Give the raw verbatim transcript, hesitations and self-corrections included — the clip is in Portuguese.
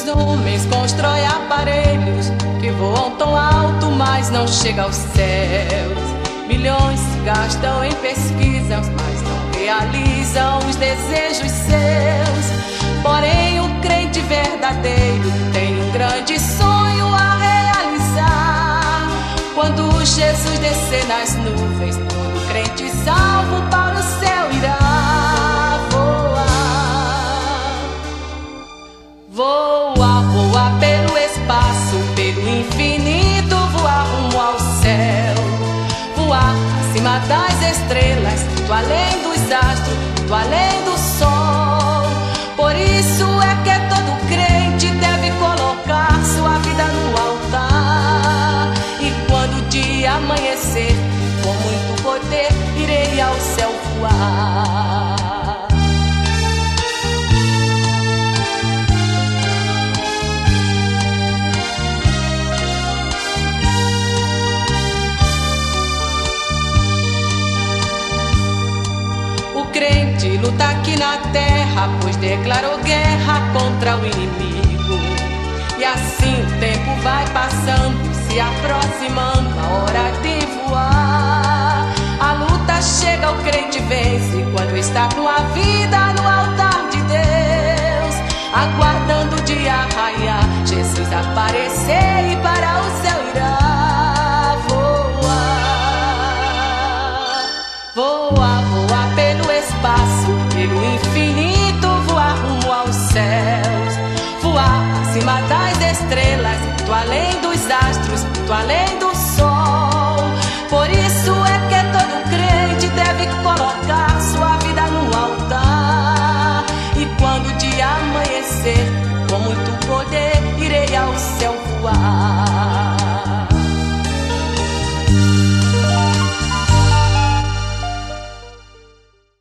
Os homens constroem aparelhos que voam tão alto, mas não chegam aos céus. Milhões se gastam em pesquisas, mas não realizam os desejos seus. Porém, um crente verdadeiro tem um grande sonho a realizar. Quando Jesus descer nas nuvens, todo crente salvo para o céu irá voar. Voa, voa pelo espaço, pelo infinito, voar rumo ao céu. Voar acima das estrelas, do além dos astros, do além do sol. Por isso é que todo crente deve colocar sua vida no altar. E quando o dia amanhecer, com muito poder, irei ao céu voar. O crente luta aqui na terra, pois declarou guerra contra o inimigo. E assim o tempo vai passando, se aproximando a hora de voar. A luta chega, o crente vence, quando está com a vida no altar de Deus, aguardando o dia raiar, Jesus aparecer e para o céu irá voar. Voa, voa pelo espaço, pelo infinito, voar rumo aos céus. Voar acima das estrelas, do além dos astros, do além do sol.